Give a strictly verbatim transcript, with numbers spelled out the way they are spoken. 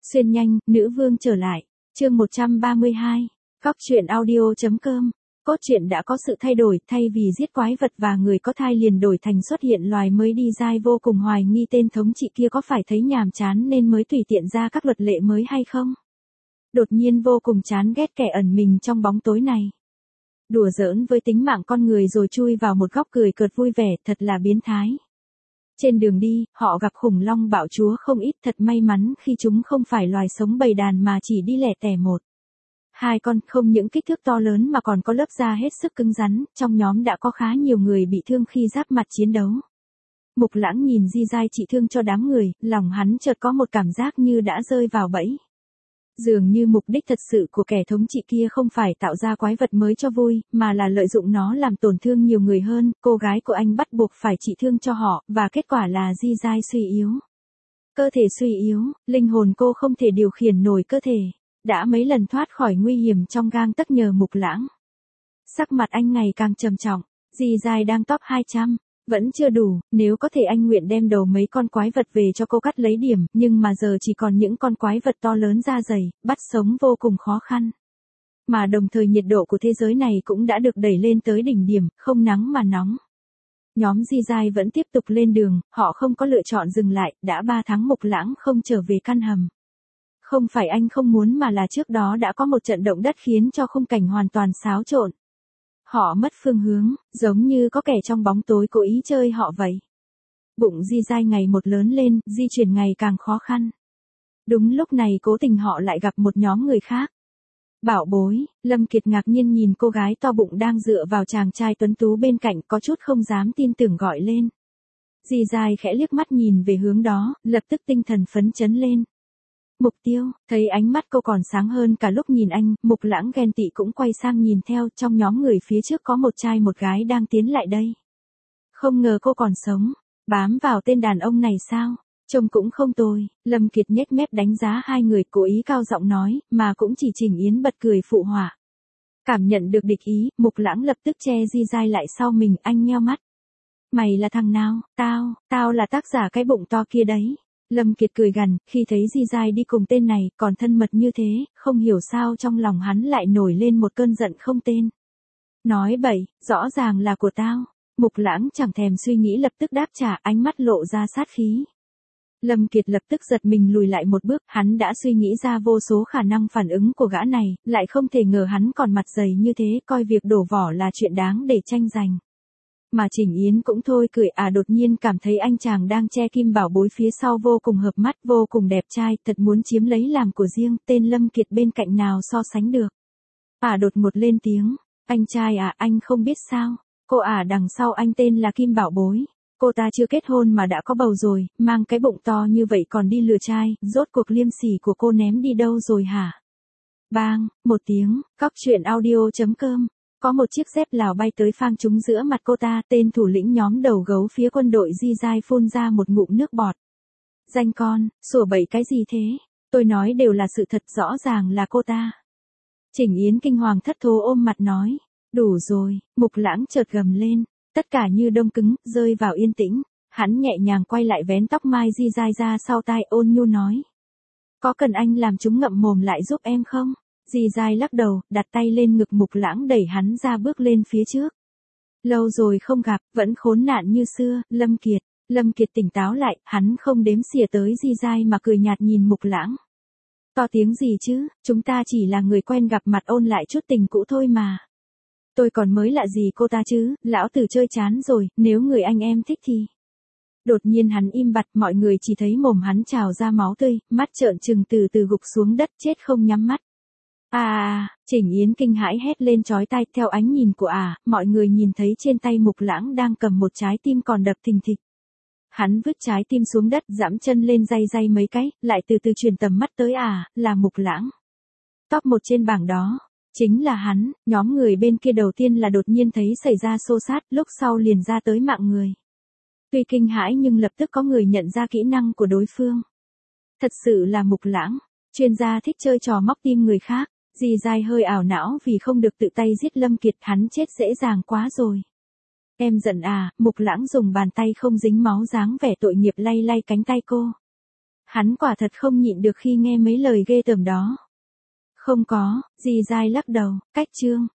Xuyên nhanh, nữ vương trở lại. Chương một trăm ba mươi hai. Cóc truyện audio.com. Cốt truyện đã có sự thay đổi, thay vì giết quái vật và người có thai liền đổi thành xuất hiện loài mới đi dai vô cùng hoài nghi tên thống trị kia có phải thấy nhàm chán nên mới tùy tiện ra các luật lệ mới hay không. Đột nhiên vô cùng chán ghét kẻ ẩn mình trong bóng tối này. Đùa giỡn với tính mạng con người rồi chui vào một góc cười cợt vui vẻ, thật là biến thái. Trên đường đi, họ gặp khủng long bạo chúa không ít, thật may mắn khi chúng không phải loài sống bầy đàn mà chỉ đi lẻ tẻ một. Hai con, không những kích thước to lớn mà còn có lớp da hết sức cứng rắn, trong nhóm đã có khá nhiều người bị thương khi giáp mặt chiến đấu. Mục Lãng nhìn Di Dai trị thương cho đám người, lòng hắn chợt có một cảm giác như đã rơi vào bẫy. Dường như mục đích thật sự của kẻ thống trị kia không phải tạo ra quái vật mới cho vui, mà là lợi dụng nó làm tổn thương nhiều người hơn. Cô gái của anh bắt buộc phải trị thương cho họ, và kết quả là Di Dai suy yếu. Cơ thể suy yếu, linh hồn cô không thể điều khiển nổi cơ thể. Đã mấy lần thoát khỏi nguy hiểm trong gang tấc nhờ Mục Lãng. Sắc mặt anh ngày càng trầm trọng, Di Dai đang top hai trăm. Vẫn chưa đủ, nếu có thể anh nguyện đem đầu mấy con quái vật về cho cô cắt lấy điểm, nhưng mà giờ chỉ còn những con quái vật to lớn da dày, bắt sống vô cùng khó khăn. Mà đồng thời nhiệt độ của thế giới này cũng đã được đẩy lên tới đỉnh điểm, không nắng mà nóng. Nhóm Di Dai vẫn tiếp tục lên đường, họ không có lựa chọn dừng lại, đã ba tháng Mục Lãng không trở về căn hầm. Không phải anh không muốn mà là trước đó đã có một trận động đất khiến cho khung cảnh hoàn toàn xáo trộn. Họ mất phương hướng, giống như có kẻ trong bóng tối cố ý chơi họ vậy. Bụng Di Dai ngày một lớn lên, di chuyển ngày càng khó khăn. Đúng lúc này cố tình họ lại gặp một nhóm người khác. Bảo bối, Lâm Kiệt ngạc nhiên nhìn cô gái to bụng đang dựa vào chàng trai tuấn tú bên cạnh, có chút không dám tin tưởng gọi lên. Di Dai khẽ liếc mắt nhìn về hướng đó, lập tức tinh thần phấn chấn lên. Mục Tiêu, thấy ánh mắt cô còn sáng hơn cả lúc nhìn anh, Mục Lãng ghen tị cũng quay sang nhìn theo, trong nhóm người phía trước có một trai một gái đang tiến lại đây. Không ngờ cô còn sống, bám vào tên đàn ông này sao, trông cũng không tồi. Lâm Kiệt nhếch mép đánh giá hai người, cố ý cao giọng nói, mà cũng chỉ Trình Yến bật cười phụ họa. Cảm nhận được địch ý, Mục Lãng lập tức che Di Dai lại sau mình, anh nheo mắt. Mày là thằng nào? Tao, tao là tác giả cái bụng to kia đấy. Lâm Kiệt cười gằn, khi thấy Di Dai đi cùng tên này, còn thân mật như thế, không hiểu sao trong lòng hắn lại nổi lên một cơn giận không tên. Nói bậy, rõ ràng là của tao. Mục Lãng chẳng thèm suy nghĩ lập tức đáp trả, ánh mắt lộ ra sát khí. Lâm Kiệt lập tức giật mình lùi lại một bước, hắn đã suy nghĩ ra vô số khả năng phản ứng của gã này, lại không thể ngờ hắn còn mặt dày như thế, coi việc đổ vỏ là chuyện đáng để tranh giành. Mà Trình Yến cũng thôi cười, à đột nhiên cảm thấy anh chàng đang che kim bảo bối phía sau vô cùng hợp mắt, vô cùng đẹp trai, thật muốn chiếm lấy làm của riêng, tên Lâm Kiệt bên cạnh nào so sánh được. À đột ngột lên tiếng, anh trai à, anh không biết sao, cô à đằng sau anh tên là Kim Bảo Bối. Cô ta chưa kết hôn mà đã có bầu rồi, mang cái bụng to như vậy còn đi lừa trai, rốt cuộc liêm sỉ của cô ném đi đâu rồi hả? Bang, một tiếng, cóc truyện audio.com. Có một chiếc dép Lào bay tới phang trúng giữa mặt cô ta, tên thủ lĩnh nhóm đầu gấu phía quân đội Di Dai phun ra một ngụm nước bọt. Danh con, sủa bậy cái gì thế? Tôi nói đều là sự thật, rõ ràng là cô ta. Trình Yến kinh hoàng thất thố ôm mặt nói, đủ rồi. Mục Lãng chợt gầm lên, tất cả như đông cứng, rơi vào yên tĩnh. Hắn nhẹ nhàng quay lại vén tóc mai Di Dai ra sau tai, ôn nhu nói. Có cần anh làm chúng ngậm mồm lại giúp em không? Di Dai lắc đầu, đặt tay lên ngực Mục Lãng đẩy hắn ra bước lên phía trước. Lâu rồi không gặp, vẫn khốn nạn như xưa, Lâm Kiệt. Lâm Kiệt tỉnh táo lại, hắn không đếm xỉa tới Di Dai mà cười nhạt nhìn Mục Lãng. To tiếng gì chứ, chúng ta chỉ là người quen gặp mặt ôn lại chút tình cũ thôi mà. Tôi còn mới lạ gì cô ta chứ, lão tử chơi chán rồi, nếu người anh em thích thì. Đột nhiên hắn im bặt, mọi người chỉ thấy mồm hắn trào ra máu tươi, mắt trợn trừng từ từ gục xuống đất, chết không nhắm mắt. À, à, Trình Yến kinh hãi hét lên chói tai, theo ánh nhìn của à, mọi người nhìn thấy trên tay Mục Lãng đang cầm một trái tim còn đập thình thịch. Hắn vứt trái tim xuống đất, giẫm chân lên day day mấy cái, lại từ từ chuyển tầm mắt tới à, là Mục Lãng. Top một trên bảng đó, chính là hắn. Nhóm người bên kia đầu tiên là đột nhiên thấy xảy ra xô xát, lúc sau liền ra tới mạng người. Tuy kinh hãi nhưng lập tức có người nhận ra kỹ năng của đối phương. Thật sự là Mục Lãng, chuyên gia thích chơi trò móc tim người khác. Di Dai hơi ảo não vì không được tự tay giết Lâm Kiệt, hắn chết dễ dàng quá rồi. Em giận à? Mục Lãng dùng bàn tay không dính máu dáng vẻ tội nghiệp lay lay cánh tay cô. Hắn quả thật không nhịn được khi nghe mấy lời ghê tởm đó. Không có, dì dai lắc đầu, cách chương.